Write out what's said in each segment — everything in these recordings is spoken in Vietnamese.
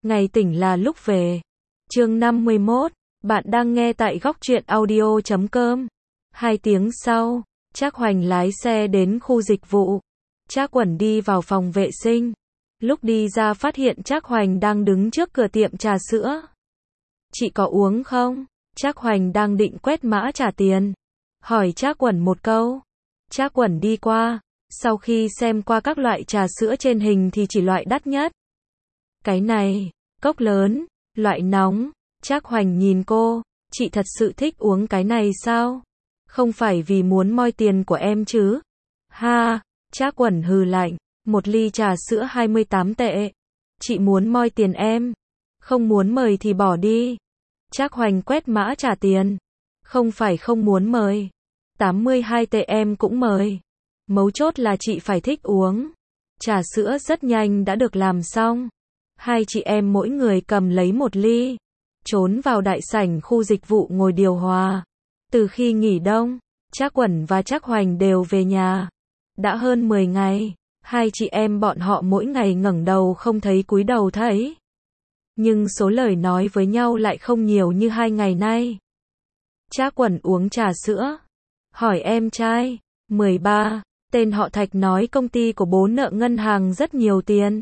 Ngày tỉnh là lúc về. Chương 51, bạn đang nghe tại góc truyện audio.com. 2 tiếng sau, Trác Hoành lái xe đến khu dịch vụ. Trác Quẩn đi vào phòng vệ sinh. Lúc đi ra phát hiện Trác Hoành đang đứng trước cửa tiệm trà sữa. Chị có uống không? Trác Hoành đang định quét mã trả tiền. Hỏi Trác Quẩn một câu. Trác Quẩn đi qua. Sau khi xem qua các loại trà sữa trên hình thì chỉ loại đắt nhất. Cái này, cốc lớn, loại nóng. Trác Hoành nhìn cô. Chị thật sự thích uống cái này sao? Không phải vì muốn moi tiền của em chứ? Ha, Trác Quẩn hừ lạnh. Một ly trà sữa 28 tệ. Chị muốn moi tiền em. Không muốn mời thì bỏ đi. Trác Hoành quét mã trả tiền. Không phải không muốn mời. 82 tệ em cũng mời. Mấu chốt là chị phải thích uống. Trà sữa rất nhanh đã được làm xong. Hai chị em mỗi người cầm lấy một ly. Trốn vào đại sảnh khu dịch vụ ngồi điều hòa. Từ khi nghỉ đông, Trác Quẩn và Trác Hoành đều về nhà. Đã hơn 10 ngày, hai chị em bọn họ mỗi ngày ngẩng đầu không thấy cúi đầu thấy. Nhưng số lời nói với nhau lại không nhiều như 2 ngày nay. Trác Quẩn uống trà sữa. Hỏi em trai, 13, tên họ Thạch nói công ty của bố nợ ngân hàng rất nhiều tiền.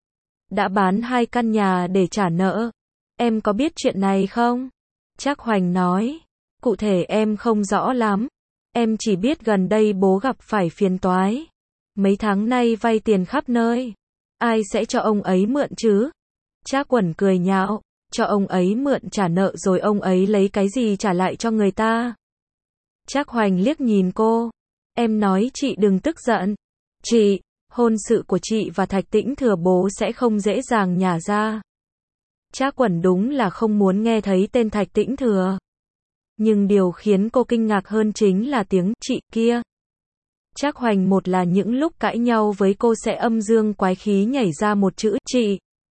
Đã bán 2 căn nhà để trả nợ. Em có biết chuyện này không? Trác Hoành nói, cụ thể em không rõ lắm. Em chỉ biết gần đây bố gặp phải phiền toái. Mấy tháng nay vay tiền khắp nơi. Ai sẽ cho ông ấy mượn chứ? Trác Quẩn cười nhạo, cho ông ấy mượn trả nợ rồi ông ấy lấy cái gì trả lại cho người ta? Trác Hoành liếc nhìn cô. Em nói chị đừng tức giận. Chị, hôn sự của chị và Thạch Tĩnh Thừa bố sẽ không dễ dàng nhả ra. Trác Quẩn đúng là không muốn nghe thấy tên Thạch Tĩnh Thừa. Nhưng điều khiến cô kinh ngạc hơn chính là tiếng chị kia. Trác Hoành một là những lúc cãi nhau với cô sẽ âm dương quái khí nhảy ra một chữ chị.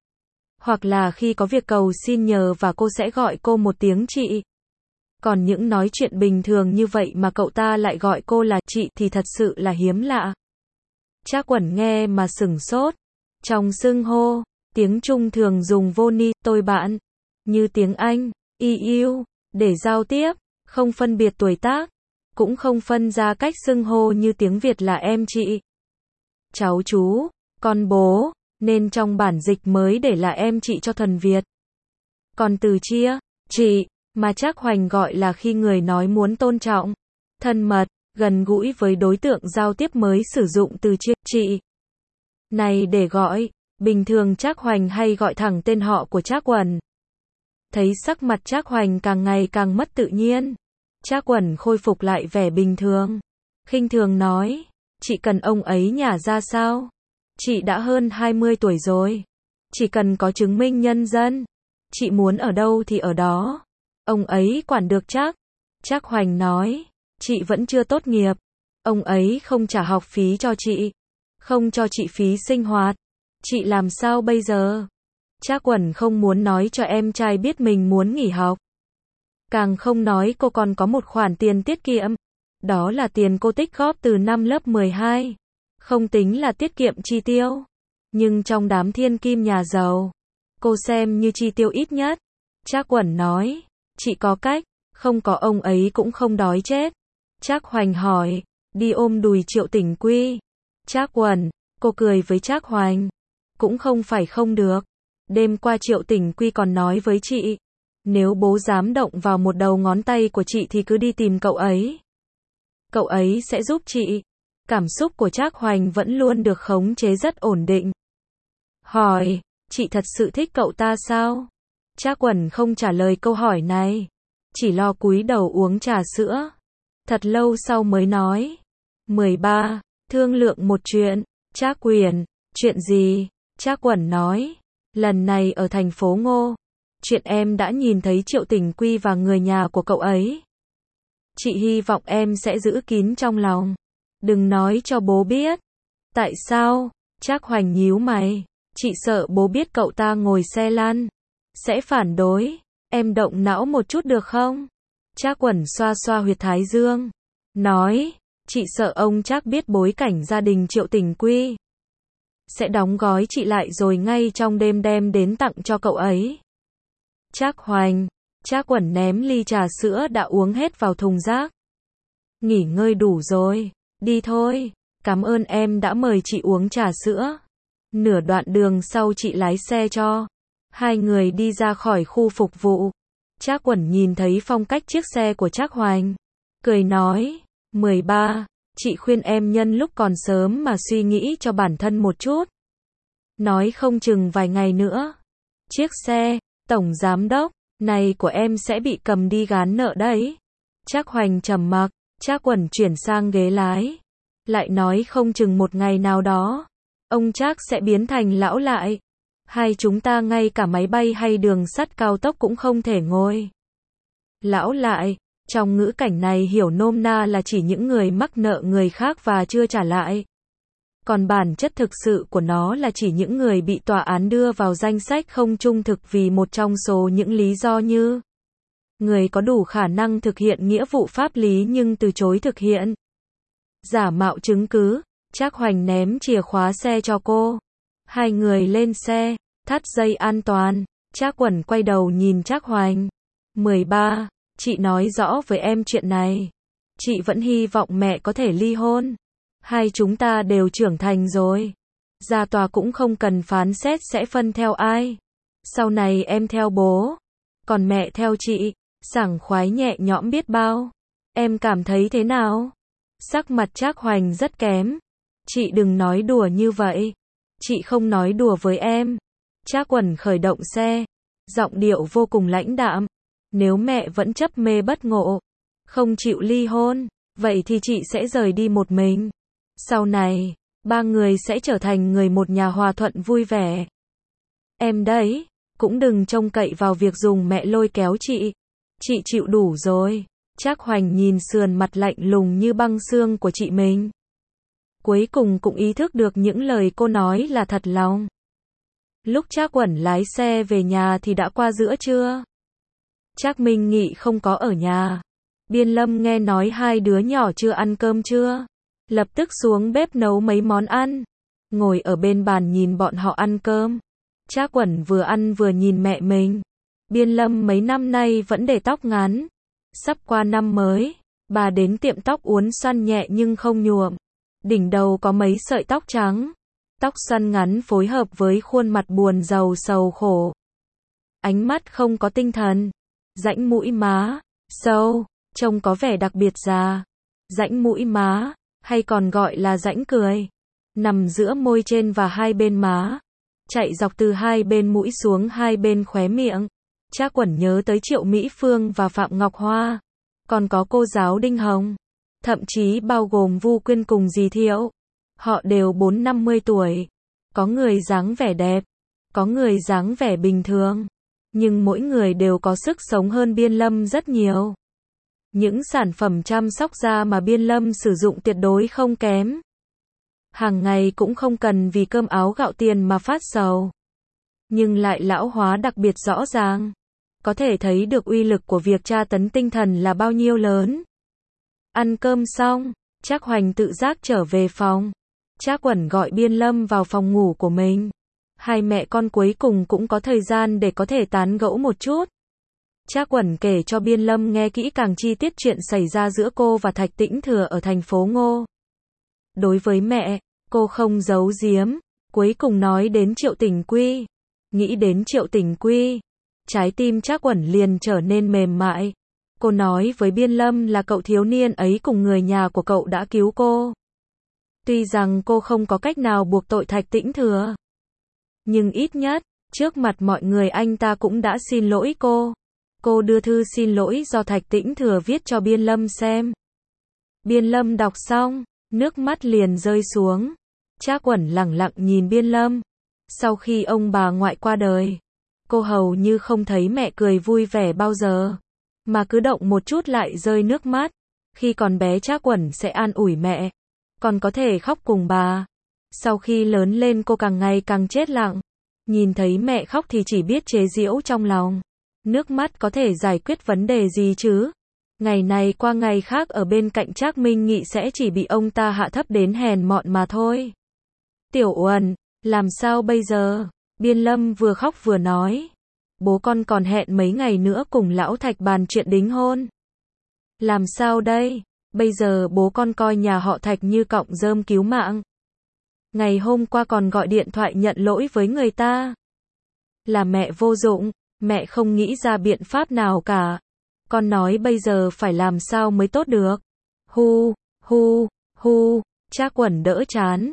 Hoặc là khi có việc cầu xin nhờ và cô sẽ gọi cô một tiếng chị. Còn những nói chuyện bình thường như vậy mà cậu ta lại gọi cô là chị thì thật sự là hiếm lạ. Trác Quẩn nghe mà sửng sốt. Trong xưng hô, tiếng Trung thường dùng vô ni, tôi bạn. Như tiếng Anh, you, để giao tiếp, không phân biệt tuổi tác. Cũng không phân ra cách xưng hô như tiếng Việt là em chị. Cháu chú, con bố, nên trong bản dịch mới để là em chị cho thuần Việt. Còn từ chia, chị, mà Trác Hoành gọi là khi người nói muốn tôn trọng, thân mật, gần gũi với đối tượng giao tiếp mới sử dụng từ chia, chị. Này để gọi, bình thường Trác Hoành hay gọi thẳng tên họ của Trác Quẩn. Thấy sắc mặt Trác Hoành càng ngày càng mất tự nhiên. Trác Quẩn khôi phục lại vẻ bình thường. Khinh thường nói, chị cần ông ấy nhả ra sao? Chị đã hơn 20 tuổi rồi. Chỉ cần có chứng minh nhân dân. Chị muốn ở đâu thì ở đó. Ông ấy quản được chắc. Trác Hoành nói, chị vẫn chưa tốt nghiệp. Ông ấy không trả học phí cho chị. Không cho chị phí sinh hoạt. Chị làm sao bây giờ? Trác Quẩn không muốn nói cho em trai biết mình muốn nghỉ học. Càng không nói cô còn có một khoản tiền tiết kiệm. Đó là tiền cô tích góp từ năm lớp 12. Không tính là tiết kiệm chi tiêu. Nhưng trong đám thiên kim nhà giàu, cô xem như chi tiêu ít nhất. Trác Quẩn nói, chị có cách, không có ông ấy cũng không đói chết. Trác Hoành hỏi, đi ôm đùi Triệu Tỉnh Quy. Trác Quẩn, cô cười với Trác Hoành. Cũng không phải không được. Đêm qua Triệu Tỉnh Quy còn nói với chị, nếu bố dám động vào một đầu ngón tay của chị thì cứ đi tìm cậu ấy. Cậu ấy sẽ giúp chị. Cảm xúc của Trác Hoành vẫn luôn được khống chế rất ổn định. Hỏi, chị thật sự thích cậu ta sao? Trác Quẩn không trả lời câu hỏi này. Chỉ lo cúi đầu uống trà sữa. Thật lâu sau mới nói. 13, thương lượng một chuyện. Trác Quyền, chuyện gì? Trác Quẩn nói. Lần này ở thành phố Ngô. Chuyện em đã nhìn thấy Triệu Tỉnh Quy và người nhà của cậu ấy. Chị hy vọng em sẽ giữ kín trong lòng. Đừng nói cho bố biết. Tại sao? Trác Hoành nhíu mày. Chị sợ bố biết cậu ta ngồi xe lăn. Sẽ phản đối. Em động não một chút được không? Trác Quẩn xoa xoa huyệt thái dương. Nói. Chị sợ ông Trác biết bối cảnh gia đình Triệu Tỉnh Quy. sẽ đóng gói chị lại rồi ngay trong đêm đem đến tặng cho cậu ấy. Trác Hoành, Trác Quẩn ném ly trà sữa đã uống hết vào thùng rác. Nghỉ ngơi đủ rồi, đi thôi, cảm ơn em đã mời chị uống trà sữa. Nửa đoạn đường sau chị lái xe cho. Hai người đi ra khỏi khu phục vụ. Trác Quẩn nhìn thấy phong cách chiếc xe của Trác Hoành, cười nói, 13, chị khuyên em nhân lúc còn sớm mà suy nghĩ cho bản thân một chút. Nói không chừng vài ngày nữa, chiếc xe, tổng giám đốc, này của em sẽ bị cầm đi gán nợ đấy. Trác Hoành trầm mặc, Trác Quẩn chuyển sang ghế lái. Lại nói không chừng một ngày nào đó, ông Trác sẽ biến thành lão lại. Hai chúng ta ngay cả máy bay hay đường sắt cao tốc cũng không thể ngồi. Lão lại, trong ngữ cảnh này hiểu nôm na là chỉ những người mắc nợ người khác và chưa trả lại. Còn bản chất thực sự của nó là chỉ những người bị tòa án đưa vào danh sách không trung thực vì một trong số những lý do như người có đủ khả năng thực hiện nghĩa vụ pháp lý nhưng từ chối thực hiện. Giả mạo chứng cứ, Trác Hoành ném chìa khóa xe cho cô. Hai người lên xe, thắt dây an toàn, Trác Quẩn quay đầu nhìn Trác Hoành. 13, chị nói rõ với em chuyện này. Chị vẫn hy vọng mẹ có thể ly hôn. Hai chúng ta đều trưởng thành rồi. Ra tòa cũng không cần phán xét sẽ phân theo ai. Sau này em theo bố, còn mẹ theo chị. Sảng khoái nhẹ nhõm biết bao. Em cảm thấy thế nào? Sắc mặt Trác Hoành rất kém. Chị đừng nói đùa như vậy. Chị không nói đùa với em. Trác Quẩn khởi động xe, giọng điệu vô cùng lãnh đạm. Nếu mẹ vẫn chấp mê bất ngộ, không chịu ly hôn, vậy thì chị sẽ rời đi một mình. Sau này, ba người sẽ trở thành người một nhà hòa thuận vui vẻ. Em đấy, cũng đừng trông cậy vào việc dùng mẹ lôi kéo chị. Chị chịu đủ rồi. Trác Hoành nhìn sườn mặt lạnh lùng như băng xương của chị mình. Cuối cùng cũng ý thức được những lời cô nói là thật lòng. Lúc Trác Quẩn lái xe về nhà thì đã qua giữa trưa. Trác Minh Nghị không có ở nhà. Biên Lâm nghe nói hai đứa nhỏ chưa ăn cơm trưa, lập tức xuống bếp nấu mấy món ăn. Ngồi ở bên bàn nhìn bọn họ ăn cơm. Trác Quẩn vừa ăn vừa nhìn mẹ mình. Biên Lâm mấy năm nay vẫn để tóc ngắn. Sắp qua năm mới, bà đến tiệm tóc uốn xoăn nhẹ nhưng không nhuộm. Đỉnh đầu có mấy sợi tóc trắng. Tóc xoăn ngắn phối hợp với khuôn mặt buồn rầu sầu khổ. Ánh mắt không có tinh thần. Rãnh mũi má, sâu, trông có vẻ đặc biệt già. Rãnh mũi má, hay còn gọi là rãnh cười, nằm giữa môi trên và hai bên má. Chạy dọc từ hai bên mũi xuống hai bên khóe miệng. Trác Quẩn nhớ tới Triệu Mỹ Phương và Phạm Ngọc Hoa. Còn có cô giáo Đinh Hồng. Thậm chí bao gồm Vu Quyên cùng dì Thiệu. Họ đều 40-50 tuổi. Có người dáng vẻ đẹp. Có người dáng vẻ bình thường. Nhưng mỗi người đều có sức sống hơn Biên Lâm rất nhiều. Những sản phẩm chăm sóc da mà Biên Lâm sử dụng tuyệt đối không kém. Hàng ngày cũng không cần vì cơm áo gạo tiền mà phát sầu. Nhưng lại lão hóa đặc biệt rõ ràng. Có thể thấy được uy lực của việc tra tấn tinh thần là bao nhiêu lớn. Ăn cơm xong, Trác Hoành tự giác trở về phòng. Trác Quẩn gọi Biên Lâm vào phòng ngủ của mình. Hai mẹ con cuối cùng cũng có thời gian để có thể tán gẫu một chút. Trác Quẩn kể cho Biên Lâm nghe kỹ càng chi tiết chuyện xảy ra giữa cô và Thạch Tĩnh Thừa ở thành phố Ngô. Đối với mẹ, cô không giấu giếm. Cuối cùng nói đến Triệu Tỉnh Quy. Nghĩ đến Triệu Tỉnh Quy, trái tim Trác Quẩn liền trở nên mềm mại. Cô nói với Biên Lâm là cậu thiếu niên ấy cùng người nhà của cậu đã cứu cô. Tuy rằng cô không có cách nào buộc tội Thạch Tĩnh Thừa, nhưng ít nhất, trước mặt mọi người anh ta cũng đã xin lỗi cô. Cô đưa thư xin lỗi do Thạch Tĩnh Thừa viết cho Biên Lâm xem. Biên Lâm đọc xong, nước mắt liền rơi xuống. Trác Quẩn lẳng lặng nhìn Biên Lâm. Sau khi ông bà ngoại qua đời, cô hầu như không thấy mẹ cười vui vẻ bao giờ, mà cứ động một chút lại rơi nước mắt. Khi còn bé Trác Quẩn sẽ an ủi mẹ, còn có thể khóc cùng bà. Sau khi lớn lên cô càng ngày càng chết lặng. Nhìn thấy mẹ khóc thì chỉ biết chế giễu trong lòng. Nước mắt có thể giải quyết vấn đề gì chứ? Ngày này qua ngày khác ở bên cạnh Trác Minh Nghị sẽ chỉ bị ông ta hạ thấp đến hèn mọn mà thôi. Tiểu Uẩn, Làm sao bây giờ? Biên Lâm vừa khóc vừa nói. Bố con còn hẹn mấy ngày nữa cùng lão Thạch bàn chuyện đính hôn. Làm sao đây? Bây giờ bố con coi nhà họ Thạch như cọng rơm cứu mạng. Ngày hôm qua còn gọi điện thoại nhận lỗi với người ta. Là mẹ vô dụng, mẹ không nghĩ ra biện pháp nào cả. Con nói bây giờ phải làm sao mới tốt được. Hu, hu, hu, Trác Quẩn đỡ chán.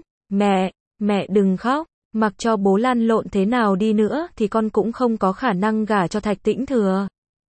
Mẹ đừng khóc, mặc cho bố lăn lộn thế nào đi nữa thì con cũng không có khả năng gả cho Thạch Tĩnh Thừa.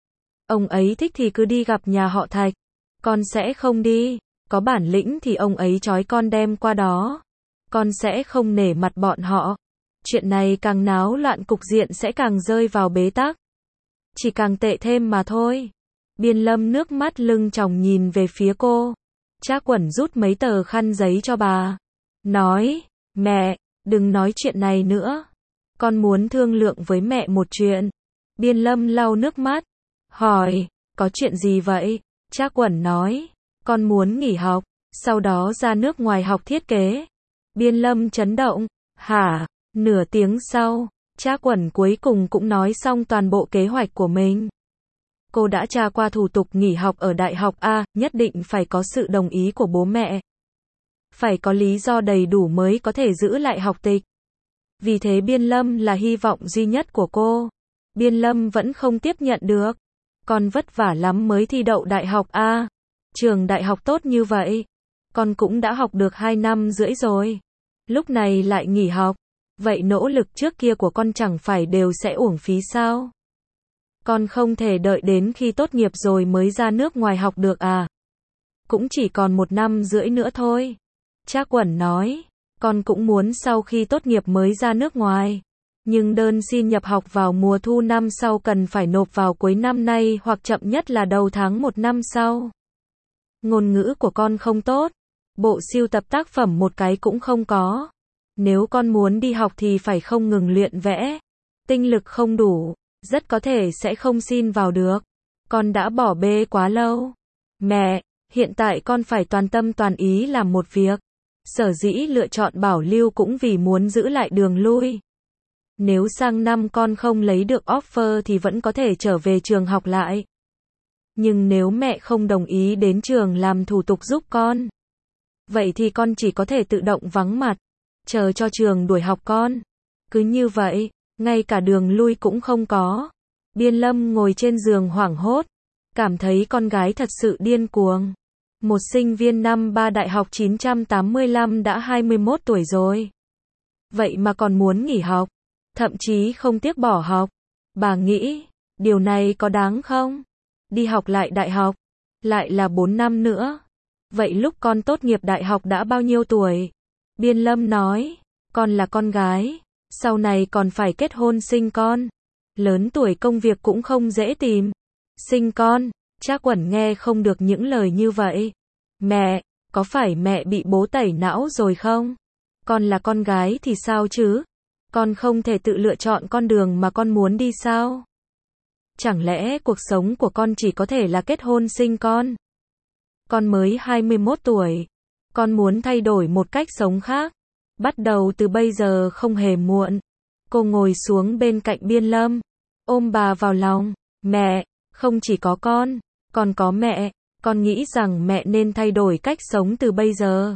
Ông ấy thích thì cứ đi gặp nhà họ Thạch. Con sẽ không đi, có bản lĩnh thì ông ấy trói con đem qua đó. Con sẽ không nể mặt bọn họ. Chuyện này càng náo loạn cục diện sẽ càng rơi vào bế tắc. Chỉ càng tệ thêm mà thôi. Biên Lâm nước mắt lưng tròng nhìn về phía cô. Trác Quẩn rút mấy tờ khăn giấy cho bà. Nói, mẹ, đừng nói chuyện này nữa. Con muốn thương lượng với mẹ một chuyện. Biên Lâm lau nước mắt. Hỏi, có chuyện gì vậy? Trác Quẩn nói, con muốn nghỉ học, sau đó ra nước ngoài học thiết kế. Biên Lâm chấn động. Hả? Nửa tiếng sau, Trác Quẩn cuối cùng cũng nói xong toàn bộ kế hoạch của mình. Cô đã tra qua thủ tục nghỉ học ở Đại học A, nhất định phải có sự đồng ý của bố mẹ. Phải có lý do đầy đủ mới có thể giữ lại học tịch. Vì thế Biên Lâm là hy vọng duy nhất của cô. Biên Lâm vẫn không tiếp nhận được. Con vất vả lắm mới thi đậu Đại học A. Trường đại học tốt như vậy. Con cũng đã học được 2 năm rưỡi rồi. Lúc này lại nghỉ học. Vậy nỗ lực trước kia của con chẳng phải đều sẽ uổng phí sao? Con không thể đợi đến khi tốt nghiệp rồi mới ra nước ngoài học được à? Cũng chỉ còn 1 năm rưỡi nữa thôi. Trác Quẩn nói, con cũng muốn sau khi tốt nghiệp mới ra nước ngoài. Nhưng đơn xin nhập học vào mùa thu năm sau cần phải nộp vào cuối năm nay hoặc chậm nhất là đầu tháng 1 năm sau. Ngôn ngữ của con không tốt. Bộ sưu tập tác phẩm một cái cũng không có. Nếu con muốn đi học thì phải không ngừng luyện vẽ. Tinh lực không đủ, rất có thể sẽ không xin vào được. Con đã bỏ bê quá lâu. Mẹ, hiện tại con phải toàn tâm toàn ý làm một việc. Sở dĩ lựa chọn bảo lưu cũng vì muốn giữ lại đường lui. Nếu sang năm con không lấy được offer thì vẫn có thể trở về trường học lại. Nhưng nếu mẹ không đồng ý đến trường làm thủ tục giúp con, vậy thì con chỉ có thể tự động vắng mặt, chờ cho trường đuổi học con. Cứ như vậy, ngay cả đường lui cũng không có. Biên Lâm ngồi trên giường hoảng hốt, cảm thấy con gái thật sự điên cuồng. Một sinh viên năm 3 đại học 985 đã 21 tuổi rồi. Vậy mà còn muốn nghỉ học, thậm chí không tiếc bỏ học. Bà nghĩ, điều này có đáng không? Đi học lại đại học, lại là 4 năm nữa. Vậy lúc con tốt nghiệp đại học đã bao nhiêu tuổi? Biên Lâm nói, con là con gái, sau này còn phải kết hôn sinh con. Lớn tuổi công việc cũng không dễ tìm. Sinh con, Trác Quẩn nghe không được những lời như vậy. Mẹ, có phải mẹ bị bố tẩy não rồi không? Con là con gái thì sao chứ? Con không thể tự lựa chọn con đường mà con muốn đi sao? Chẳng lẽ cuộc sống của con chỉ có thể là kết hôn sinh con? Con mới 21 tuổi. Con muốn thay đổi một cách sống khác. Bắt đầu từ bây giờ không hề muộn. Cô ngồi xuống bên cạnh Biên Lâm, ôm bà vào lòng. Mẹ, không chỉ có con, còn có mẹ. Con nghĩ rằng mẹ nên thay đổi cách sống từ bây giờ.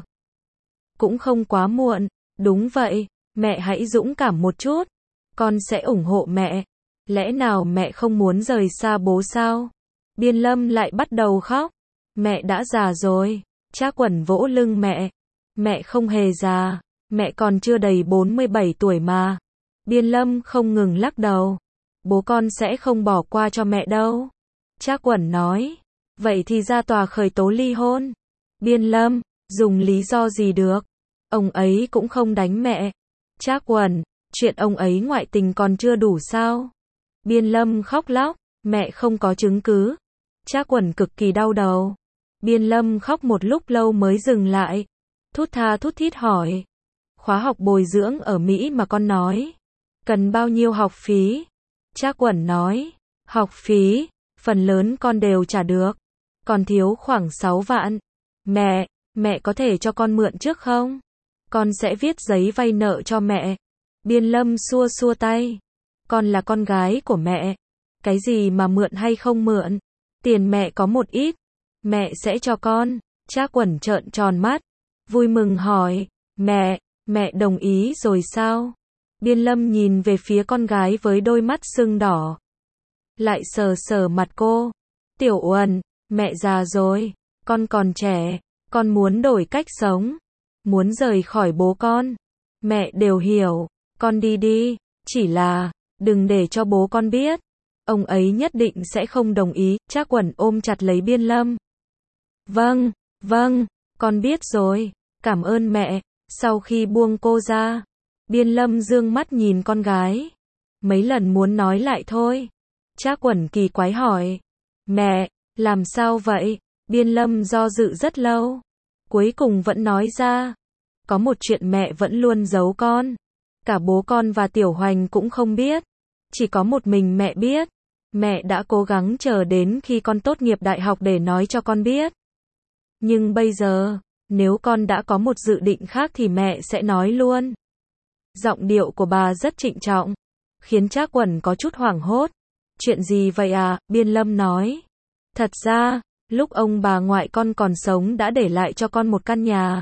Cũng không quá muộn. Đúng vậy, mẹ hãy dũng cảm một chút. Con sẽ ủng hộ mẹ. Lẽ nào mẹ không muốn rời xa bố sao? Biên Lâm lại bắt đầu khóc. Mẹ đã già rồi. Trác Quẩn vỗ lưng mẹ. Mẹ không hề già. Mẹ còn chưa đầy 47 tuổi mà. Biên Lâm không ngừng lắc đầu. Bố con sẽ không bỏ qua cho mẹ đâu. Trác Quẩn nói. Vậy thì ra tòa khởi tố ly hôn. Biên Lâm, dùng lý do gì được? Ông ấy cũng không đánh mẹ. Trác Quẩn, chuyện ông ấy ngoại tình còn chưa đủ sao? Biên Lâm khóc lóc. Mẹ không có chứng cứ. Trác Quẩn cực kỳ đau đầu. Biên Lâm khóc một lúc lâu mới dừng lại. Thút tha thút thít hỏi. Khóa học bồi dưỡng ở Mỹ mà con nói. Cần bao nhiêu học phí? Trác Quẩn nói. Học phí, phần lớn con đều trả được. Còn thiếu khoảng 6 vạn. Mẹ có thể cho con mượn trước không? Con sẽ viết giấy vay nợ cho mẹ. Biên Lâm xua xua tay. Con là con gái của mẹ. Cái gì mà mượn hay không mượn? Tiền mẹ có một ít. Mẹ sẽ cho con. Trác Quẩn trợn tròn mắt. Vui mừng hỏi. Mẹ đồng ý rồi sao? Biên Lâm nhìn về phía con gái với đôi mắt sưng đỏ. Lại sờ sờ mặt cô. Tiểu Uẩn, mẹ già rồi. Con còn trẻ. Con muốn đổi cách sống. Muốn rời khỏi bố con. Mẹ đều hiểu. Con đi đi. Chỉ là, đừng để cho bố con biết. Ông ấy nhất định sẽ không đồng ý. Trác Quẩn ôm chặt lấy Biên Lâm. Vâng, con biết rồi. Cảm ơn mẹ. Sau khi buông cô ra, Biên Lâm dương mắt nhìn con gái. Mấy lần muốn nói lại thôi. Trác Quẩn kỳ quái hỏi. Mẹ, làm sao vậy? Biên Lâm do dự rất lâu. Cuối cùng vẫn nói ra. Có một chuyện mẹ vẫn luôn giấu con. Cả bố con và Tiểu Hoành cũng không biết. Chỉ có một mình mẹ biết. Mẹ đã cố gắng chờ đến khi con tốt nghiệp đại học để nói cho con biết. Nhưng bây giờ, nếu con đã có một dự định khác thì mẹ sẽ nói luôn. Giọng điệu của bà rất trịnh trọng, khiến Trác Quẩn có chút hoảng hốt. Chuyện gì vậy à? Biên Lâm nói. Thật ra, lúc ông bà ngoại con còn sống đã để lại cho con một căn nhà.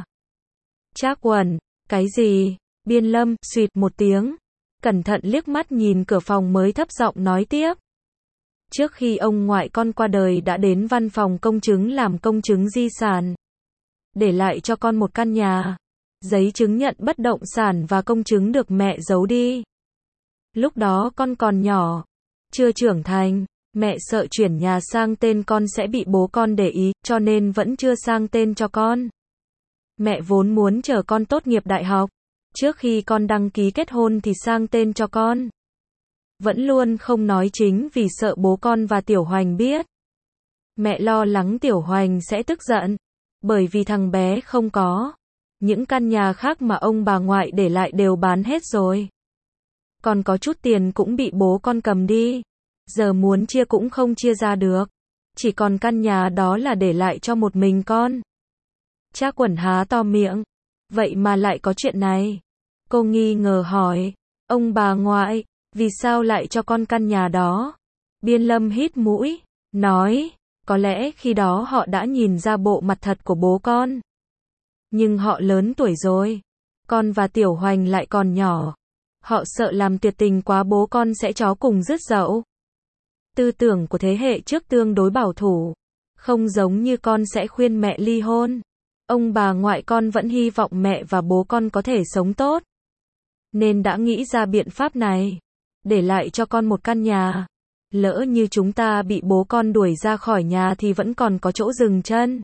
Trác Quẩn, cái gì? Biên Lâm suýt một tiếng, cẩn thận liếc mắt nhìn cửa phòng mới thấp giọng nói tiếp. Trước khi ông ngoại con qua đời đã đến văn phòng công chứng làm công chứng di sản. Để lại cho con một căn nhà. Giấy chứng nhận bất động sản và công chứng được mẹ giấu đi. Lúc đó con còn nhỏ, chưa trưởng thành, mẹ sợ chuyển nhà sang tên con sẽ bị bố con để ý, cho nên vẫn chưa sang tên cho con. Mẹ vốn muốn chờ con tốt nghiệp đại học, trước khi con đăng ký kết hôn thì sang tên cho con. Vẫn luôn không nói chính vì sợ bố con và Tiểu Hoành biết. Mẹ lo lắng Tiểu Hoành sẽ tức giận, bởi vì thằng bé không có. Những căn nhà khác mà ông bà ngoại để lại đều bán hết rồi. Còn có chút tiền cũng bị bố con cầm đi. Giờ muốn chia cũng không chia ra được. Chỉ còn căn nhà đó là để lại cho một mình con. Trác Quẩn há to miệng. Vậy mà lại có chuyện này. Cô nghi ngờ hỏi. Ông bà ngoại, vì sao lại cho con căn nhà đó? Biên Lâm hít mũi, nói. Có lẽ khi đó họ đã nhìn ra bộ mặt thật của bố con. Nhưng họ lớn tuổi rồi. Con và Tiểu Hoành lại còn nhỏ. Họ sợ làm tuyệt tình quá bố con sẽ chó cùng rứt dậu. Tư tưởng của thế hệ trước tương đối bảo thủ. Không giống như con sẽ khuyên mẹ ly hôn. Ông bà ngoại con vẫn hy vọng mẹ và bố con có thể sống tốt. Nên đã nghĩ ra biện pháp này. Để lại cho con một căn nhà. Lỡ như chúng ta bị bố con đuổi ra khỏi nhà thì vẫn còn có chỗ dừng chân.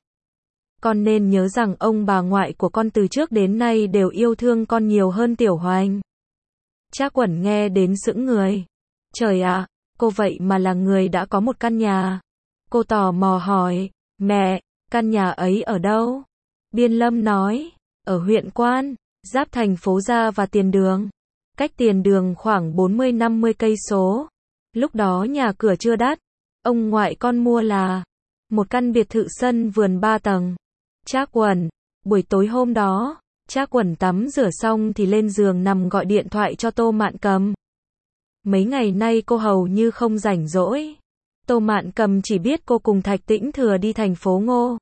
Con nên nhớ rằng ông bà ngoại của con từ trước đến nay đều yêu thương con nhiều hơn Tiểu Hoành. Trác Quẩn nghe đến sững người. Trời ạ, cô vậy mà là người đã có một căn nhà. Cô tò mò hỏi, mẹ, căn nhà ấy ở đâu? Biên Lâm nói, ở huyện Quan, giáp thành phố Gia và Tiền Đường. Cách Tiền Đường khoảng 40-50 cây số. Lúc đó nhà cửa chưa đắt. Ông ngoại con mua là một căn biệt thự sân vườn 3 tầng. Trác Quẩn, buổi tối hôm đó, Trác Quẩn tắm rửa xong thì lên giường nằm gọi điện thoại cho Tô Mạn Cầm. Mấy ngày nay cô hầu như không rảnh rỗi. Tô Mạn Cầm chỉ biết cô cùng Thạch Tĩnh Thừa đi thành phố Ngô.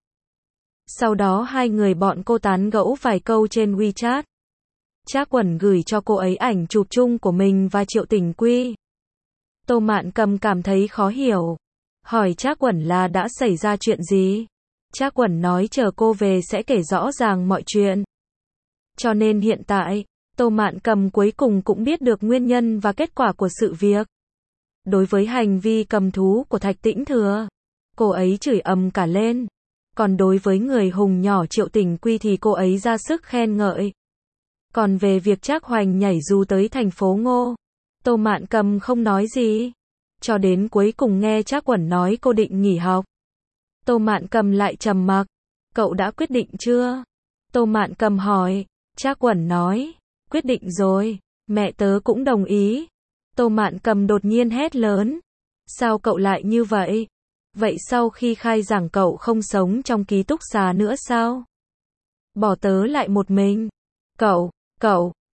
Sau đó hai người bọn cô tán gẫu vài câu trên WeChat. Trác Quẩn gửi cho cô ấy ảnh chụp chung của mình và Triệu Tỉnh Quy. Tô Mạn Cầm cảm thấy khó hiểu. Hỏi Trác Quẩn là đã xảy ra chuyện gì? Trác Quẩn nói chờ cô về sẽ kể rõ ràng mọi chuyện. Cho nên hiện tại, Tô Mạn Cầm cuối cùng cũng biết được nguyên nhân và kết quả của sự việc. Đối với hành vi cầm thú của Thạch Tĩnh Thừa, cô ấy chửi ầm cả lên. Còn đối với người hùng nhỏ Triệu Tỉnh Quy thì cô ấy ra sức khen ngợi. Còn về việc Trác Hoành nhảy dù tới thành phố Ngô, Tô Mạn Cầm không nói gì. Cho đến cuối cùng nghe Trác Quẩn nói cô định nghỉ học. Tô Mạn Cầm lại trầm mặc. Cậu đã quyết định chưa? Tô Mạn Cầm hỏi. Trác Quẩn nói. Quyết định rồi. Mẹ tớ cũng đồng ý. Tô Mạn Cầm đột nhiên hét lớn. Sao cậu lại như vậy? Vậy sau khi khai giảng cậu không sống trong ký túc xá nữa sao? Bỏ tớ lại một mình. Cậu,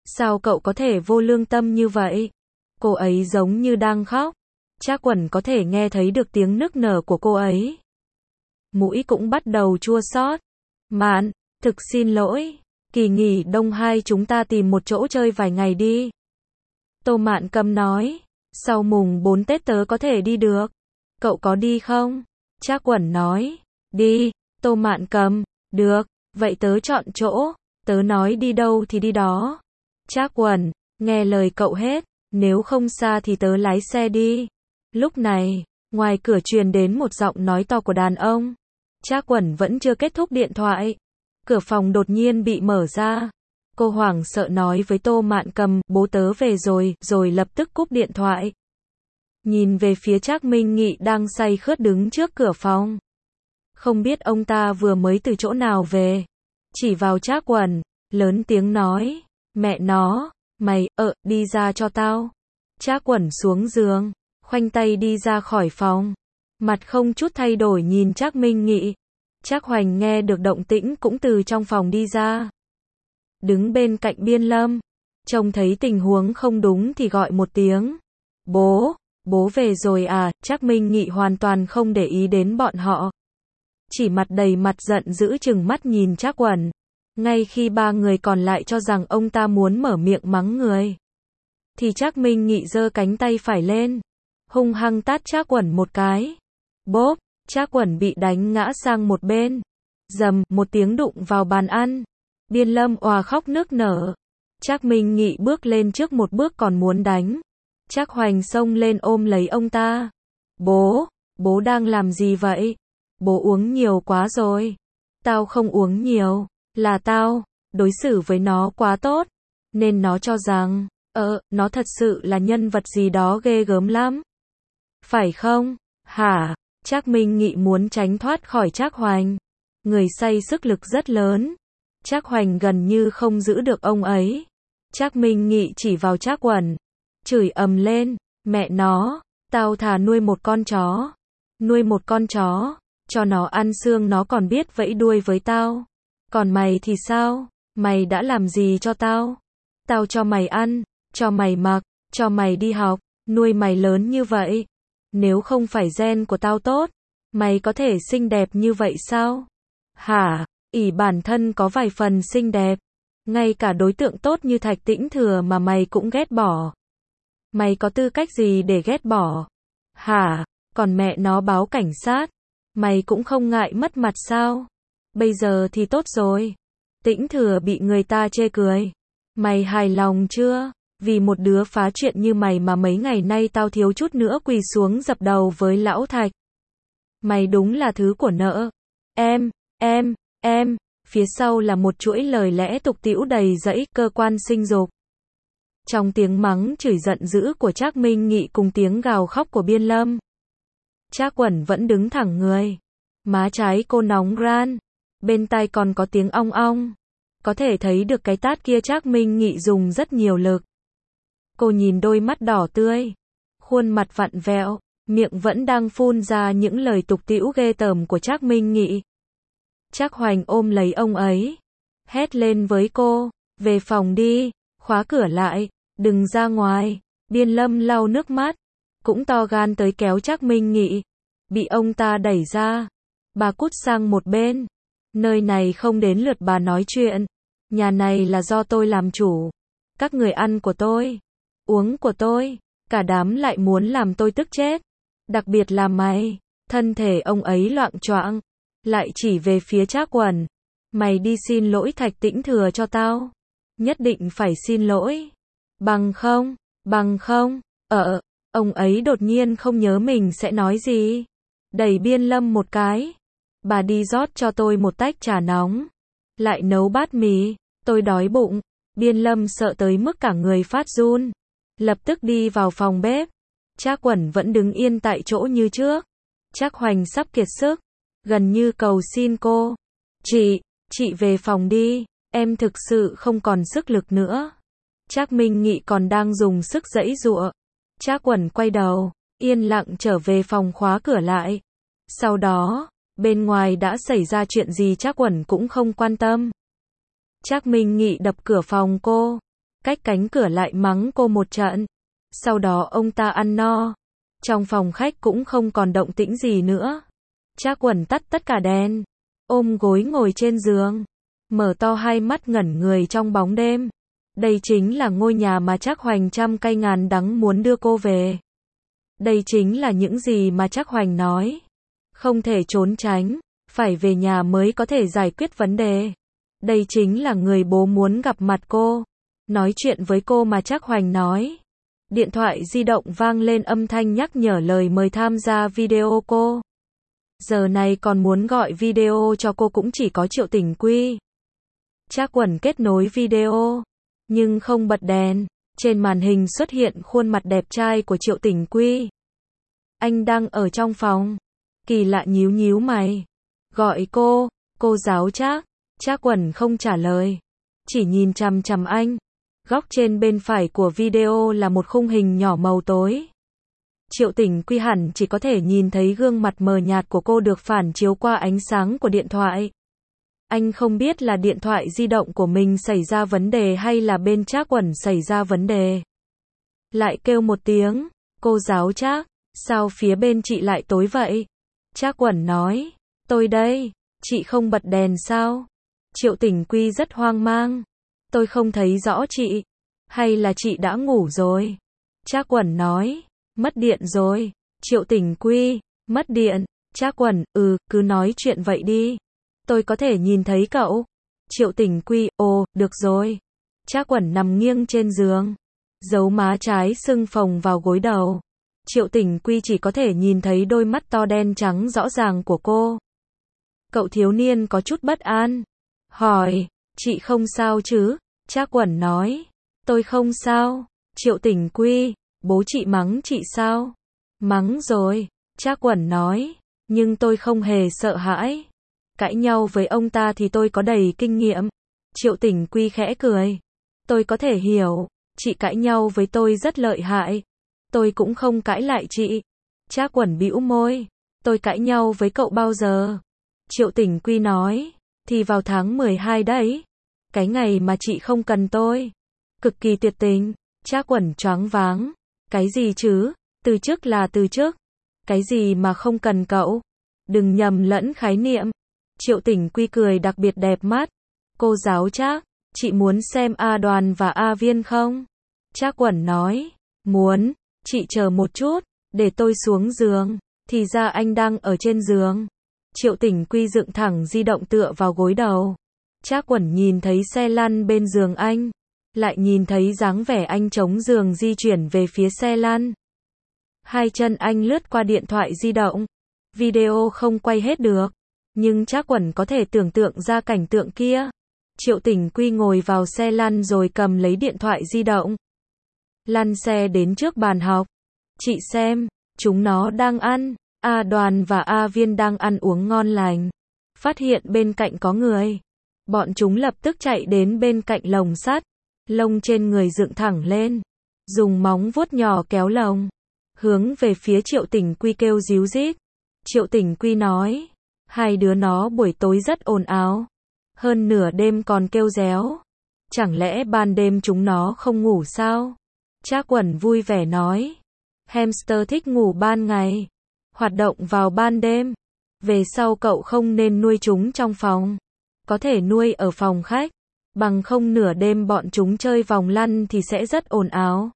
Sao cậu có thể vô lương tâm như vậy? Cô ấy giống như đang khóc. Trác Quẩn có thể nghe thấy được tiếng nức nở của cô ấy. Mũi cũng bắt đầu chua xót. Mạn, thực xin lỗi. Kỳ nghỉ đông hai chúng ta tìm một chỗ chơi vài ngày đi. Tô Mạn Cầm nói. Sau mùng 4 Tết tớ có thể đi được. Cậu có đi không? Trác Quẩn nói. Đi. Tô Mạn Cầm. Được, vậy tớ chọn chỗ. Tớ nói đi đâu thì đi đó. Trác Quẩn. Nghe lời cậu hết. Nếu không xa thì tớ lái xe đi. Lúc này, ngoài cửa truyền đến một giọng nói to của đàn ông. Trác Quẩn vẫn chưa kết thúc điện thoại. Cửa phòng đột nhiên bị mở ra. Cô hoảng sợ nói với Tô Mạn Cầm, bố tớ về rồi lập tức cúp điện thoại. Nhìn về phía Trác Minh Nghị đang say khướt đứng trước cửa phòng. Không biết ông ta vừa mới từ chỗ nào về. Chỉ vào Trác Quẩn, lớn tiếng nói, mẹ nó, mày, đi ra cho tao. Trác Quẩn xuống giường, khoanh tay đi ra khỏi phòng. Mặt không chút thay đổi nhìn Trác Minh Nghị. Trác Hoành nghe được động tĩnh cũng từ trong phòng đi ra. Đứng bên cạnh Biên Lâm. Trông thấy tình huống không đúng thì gọi một tiếng. Bố về rồi à? Trác Minh Nghị hoàn toàn không để ý đến bọn họ. Chỉ mặt đầy mặt giận dữ trừng mắt nhìn Trác Quẩn. Ngay khi ba người còn lại cho rằng ông ta muốn mở miệng mắng người. Thì Trác Minh Nghị giơ cánh tay phải lên. Hung hăng tát Trác Quẩn một cái. Bốp, Trác Quẩn bị đánh ngã sang một bên. Dầm, một tiếng đụng vào bàn ăn. Biên Lâm òa khóc nức nở. Trác Minh Nghị bước lên trước một bước còn muốn đánh. Trác Hoành xông lên ôm lấy ông ta. Bố đang làm gì vậy? Bố uống nhiều quá rồi. Tao không uống nhiều, là tao đối xử với nó quá tốt, nên nó cho rằng, nó thật sự là nhân vật gì đó ghê gớm lắm. Phải không? Hả? Trác Minh Nghị muốn tránh thoát khỏi Trác Hoành. Người say sức lực rất lớn. Trác Hoành gần như không giữ được ông ấy. Trác Minh Nghị chỉ vào Trác Quẩn, chửi ầm lên, mẹ nó, tao thà nuôi một con chó. Nuôi một con chó, cho nó ăn xương nó còn biết vẫy đuôi với tao. Còn mày thì sao? Mày đã làm gì cho tao? Tao cho mày ăn, cho mày mặc, cho mày đi học, nuôi mày lớn như vậy. Nếu không phải gen của tao tốt, mày có thể xinh đẹp như vậy sao? Hả? Ỷ bản thân có vài phần xinh đẹp. Ngay cả đối tượng tốt như Thạch Tĩnh Thừa mà mày cũng ghét bỏ. Mày có tư cách gì để ghét bỏ? Hả? Còn mẹ nó báo cảnh sát. Mày cũng không ngại mất mặt sao? Bây giờ thì tốt rồi. Tĩnh Thừa bị người ta chê cười. Mày hài lòng chưa? Vì một đứa phá chuyện như mày mà mấy ngày nay tao thiếu chút nữa quỳ xuống dập đầu với lão Thạch. Mày đúng là thứ của nợ. Em. Phía sau là một chuỗi lời lẽ tục tĩu đầy rẫy cơ quan sinh dục. Trong tiếng mắng chửi giận dữ của Trác Minh Nghị cùng tiếng gào khóc của Biên Lâm. Trác Quẩn vẫn đứng thẳng người. Má trái cô nóng ran. Bên tai còn có tiếng ong ong. Có thể thấy được cái tát kia Trác Minh Nghị dùng rất nhiều lực. Cô nhìn đôi mắt đỏ tươi. Khuôn mặt vặn vẹo. Miệng vẫn đang phun ra những lời tục tĩu ghê tởm của Trác Minh Nghị. Trác Hoành ôm lấy ông ấy. Hét lên với cô. Về phòng đi. Khóa cửa lại. Đừng ra ngoài. Biên Lâm lau nước mắt. Cũng to gan tới kéo Trác Minh Nghị. Bị ông ta đẩy ra. Bà cút sang một bên. Nơi này không đến lượt bà nói chuyện. Nhà này là do tôi làm chủ. Các người ăn của tôi. Uống của tôi. Cả đám lại muốn làm tôi tức chết. Đặc biệt là mày. Thân thể ông ấy loạng choạng. Lại chỉ về phía Trác Quẩn. Mày đi xin lỗi Thạch Tĩnh Thừa cho tao. Nhất định phải xin lỗi. Bằng không. Ông ấy đột nhiên không nhớ mình sẽ nói gì. Đẩy Biên Lâm một cái. Bà đi rót cho tôi một tách trà nóng. Lại nấu bát mì. Tôi đói bụng. Biên Lâm sợ tới mức cả người phát run. Lập tức đi vào phòng bếp. Trác Quẩn vẫn đứng yên tại chỗ như trước. Trác Hoành sắp kiệt sức. Gần như cầu xin cô. Chị về phòng đi. Em thực sự không còn sức lực nữa. Trác Minh Nghị còn đang dùng sức giãy giụa. Trác Quẩn quay đầu, yên lặng trở về phòng khóa cửa lại. Sau đó, bên ngoài đã xảy ra chuyện gì Trác Quẩn cũng không quan tâm. Trác Minh Nghị đập cửa phòng cô. cách cánh cửa lại mắng cô một trận. Sau đó ông ta ăn no. Trong phòng khách cũng không còn động tĩnh gì nữa. Trác Quẩn tắt tất cả đèn, ôm gối ngồi trên giường, mở to hai mắt ngẩn người trong bóng đêm. Đây chính là ngôi nhà mà Trác Hoành trăm cay ngàn đắng muốn đưa cô về. Đây chính là những gì mà Trác Hoành nói. Không thể trốn tránh, phải về nhà mới có thể giải quyết vấn đề. Đây chính là người bố muốn gặp mặt cô, nói chuyện với cô mà Trác Hoành nói. Điện thoại di động vang lên âm thanh nhắc nhở lời mời tham gia video cô. Giờ này còn muốn gọi video cho cô cũng chỉ có Triệu Tỉnh Quy. Trác Quẩn kết nối video, nhưng không bật đèn. Trên màn hình xuất hiện khuôn mặt đẹp trai của Triệu Tỉnh Quy. Anh đang ở trong phòng. Kỳ lạ nhíu nhíu mày. Gọi cô giáo Trác. Trác Quẩn không trả lời, chỉ nhìn chằm chằm anh. Góc trên bên phải của video là một khung hình nhỏ màu tối. Triệu Tỉnh Quy hẳn chỉ có thể nhìn thấy gương mặt mờ nhạt của cô được phản chiếu qua ánh sáng của điện thoại. Anh không biết là điện thoại di động của mình xảy ra vấn đề hay là bên Trác Quẩn xảy ra vấn đề. Lại kêu một tiếng, cô giáo Trác, sao phía bên chị lại tối vậy? Trác Quẩn nói, tôi đây, chị không bật đèn sao? Triệu Tỉnh Quy rất hoang mang. Tôi không thấy rõ chị. Hay là chị đã ngủ rồi? Trác Quẩn nói, mất điện rồi. Triệu Tỉnh Quy, mất điện. Trác Quẩn, cứ nói chuyện vậy đi. Tôi có thể nhìn thấy cậu. Triệu Tỉnh Quy, được rồi. Trác Quẩn nằm nghiêng trên giường, giấu má trái sưng phồng vào gối đầu. Triệu Tỉnh Quy chỉ có thể nhìn thấy đôi mắt to đen trắng rõ ràng của cô. Cậu thiếu niên có chút bất an, hỏi, chị không sao chứ? Trác Quẩn nói, tôi không sao. Triệu Tỉnh Quy, bố chị mắng chị sao? Mắng rồi. Trác Quẩn nói, nhưng tôi không hề sợ hãi. Cãi nhau với ông ta thì tôi có đầy kinh nghiệm. Triệu Tỉnh Quy khẽ cười. Tôi có thể hiểu, chị cãi nhau với tôi rất lợi hại. Tôi cũng không cãi lại chị. Trác Quẩn bĩu môi. Tôi cãi nhau với cậu bao giờ? Triệu Tỉnh Quy nói, thì vào tháng 12 đấy. Cái ngày mà chị không cần tôi. Cực kỳ tuyệt tình. Trác Quẩn choáng váng. Cái gì chứ? Từ chức là từ chức. Cái gì mà không cần cậu? Đừng nhầm lẫn khái niệm. Triệu Tỉnh Quy cười đặc biệt đẹp mắt. Cô giáo Trác, chị muốn xem A Đoàn và A Viên không? Trác Quẩn nói, muốn. Chị chờ một chút, để tôi xuống giường. Thì ra anh đang ở trên giường. Triệu Tỉnh Quy dựng thẳng di động tựa vào gối đầu. Trác Quẩn nhìn thấy xe lăn bên giường anh, lại nhìn thấy dáng vẻ anh chống giường di chuyển về phía xe lăn. Hai chân anh lướt qua điện thoại di động. Video không quay hết được, nhưng Trác Quẩn có thể tưởng tượng ra cảnh tượng kia. Triệu Tỉnh Quy ngồi vào xe lăn rồi cầm lấy điện thoại di động. Lăn xe đến trước bàn học. Chị xem, chúng nó đang ăn. A Đoàn và A Viên đang ăn uống ngon lành. Phát hiện bên cạnh có người. Bọn chúng lập tức chạy đến bên cạnh lồng sắt. Lông trên người dựng thẳng lên. Dùng móng vuốt nhỏ kéo lồng. Hướng về phía Triệu Tỉnh Quy kêu ríu rít. Triệu Tỉnh Quy nói. Hai đứa nó buổi tối rất ồn ào. Hơn nửa đêm còn kêu réo. Chẳng lẽ ban đêm chúng nó không ngủ sao? Trác Quẩn vui vẻ nói. Hamster thích ngủ ban ngày, hoạt động vào ban đêm. Về sau cậu không nên nuôi chúng trong phòng. Có thể nuôi ở phòng khách. Bằng không nửa đêm bọn chúng chơi vòng lăn thì sẽ rất ồn ào.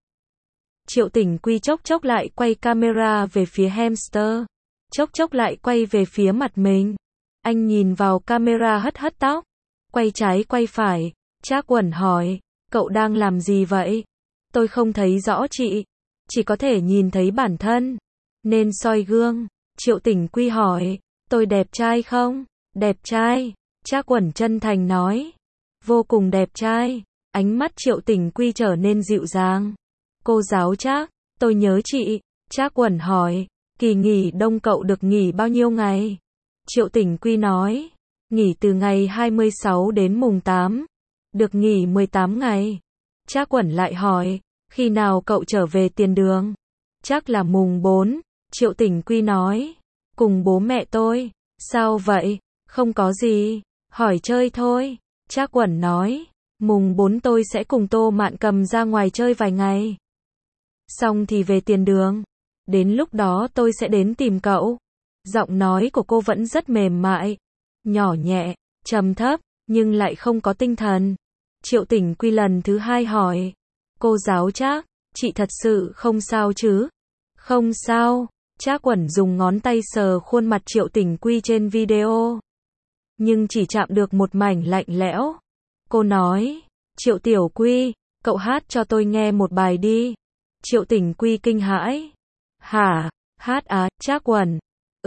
Triệu Tỉnh Quy chốc chốc lại quay camera về phía hamster. Chốc chốc lại quay về phía mặt mình. Anh nhìn vào camera hất hất tóc. Quay trái quay phải. Trác Quẩn hỏi, cậu đang làm gì vậy? Tôi không thấy rõ chị. Chỉ có thể nhìn thấy bản thân. Nên soi gương. Triệu Tỉnh Quy hỏi, tôi đẹp trai không? Đẹp trai. Trác Quẩn chân thành nói. Vô cùng đẹp trai. Ánh mắt Triệu Tỉnh Quy trở nên dịu dàng. Cô giáo Trác, tôi nhớ chị. Trác Quẩn hỏi, kỳ nghỉ đông cậu được nghỉ bao nhiêu ngày? Triệu Tỉnh Quy nói, nghỉ từ ngày 26 đến mùng 8. Được nghỉ 18 ngày. Trác Quẩn lại hỏi, khi nào cậu trở về tiền đường? Chắc là mùng 4. Triệu Tỉnh Quy nói, cùng bố mẹ tôi. Sao vậy? Không có gì. Hỏi chơi thôi. Trác Quẩn nói, Mùng 4 tôi sẽ cùng Tô Mạn Cầm ra ngoài chơi vài ngày. Xong thì về tiền đường. Đến lúc đó tôi sẽ đến tìm cậu. Giọng nói của cô vẫn rất mềm mại, nhỏ nhẹ, trầm thấp, nhưng lại không có tinh thần. Triệu Tỉnh Quy lần thứ 2 hỏi. Cô giáo Trác, chị thật sự không sao chứ? Không sao. Trác Quẩn dùng ngón tay sờ khuôn mặt Triệu Tỉnh Quy trên video. Nhưng chỉ chạm được một mảnh lạnh lẽo. Cô nói, Triệu Tiểu Quy, cậu hát cho tôi nghe một bài đi. Triệu Tỉnh Quy kinh hãi. Hả? Hát á? Trác Quẩn.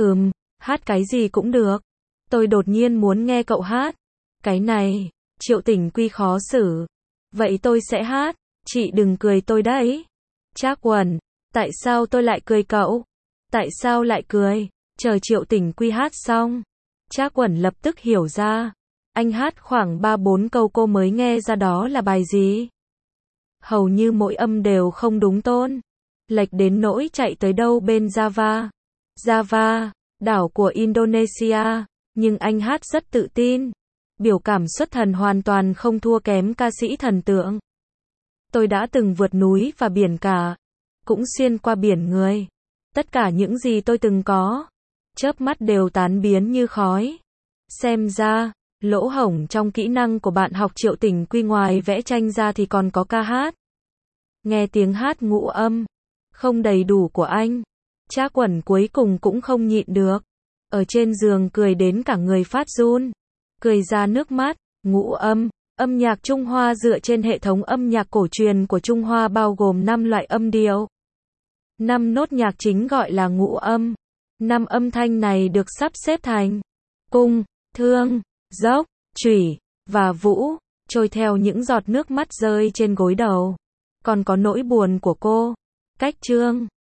Hát cái gì cũng được. Tôi đột nhiên muốn nghe cậu hát. Cái này, Triệu Tỉnh Quy khó xử. Vậy tôi sẽ hát. Chị đừng cười tôi đấy. Trác Quẩn. Tại sao tôi lại cười cậu? Tại sao lại cười? Chờ Triệu Tỉnh Quy hát xong. Trác Quẩn lập tức hiểu ra. Anh hát khoảng 3-4 câu cô mới nghe ra đó là bài gì. Hầu như mỗi âm đều không đúng tone. Lệch đến nỗi chạy tới đâu bên Java. Java, đảo của Indonesia. Nhưng anh hát rất tự tin. Biểu cảm xuất thần hoàn toàn không thua kém ca sĩ thần tượng. Tôi đã từng vượt núi và biển cả. Cũng xuyên qua biển người. Tất cả những gì tôi từng có, chớp mắt đều tán biến như khói. Xem ra, lỗ hổng trong kỹ năng của bạn học Triệu Tỉnh Quy ngoài vẽ tranh ra thì còn có ca hát. Nghe tiếng hát ngũ âm, không đầy đủ của anh, Trác Quẩn cuối cùng cũng không nhịn được. Ở trên giường cười đến cả người phát run. Cười ra nước mắt. Ngũ âm, âm nhạc Trung Hoa dựa trên hệ thống âm nhạc cổ truyền của Trung Hoa bao gồm 5 loại âm điệu. 5 nốt nhạc chính gọi là ngũ âm. 5 âm thanh này được sắp xếp thành cung, thương, dốc, chủy và vũ, trôi theo những giọt nước mắt rơi trên gối đầu. Còn có nỗi buồn của cô, cách chương.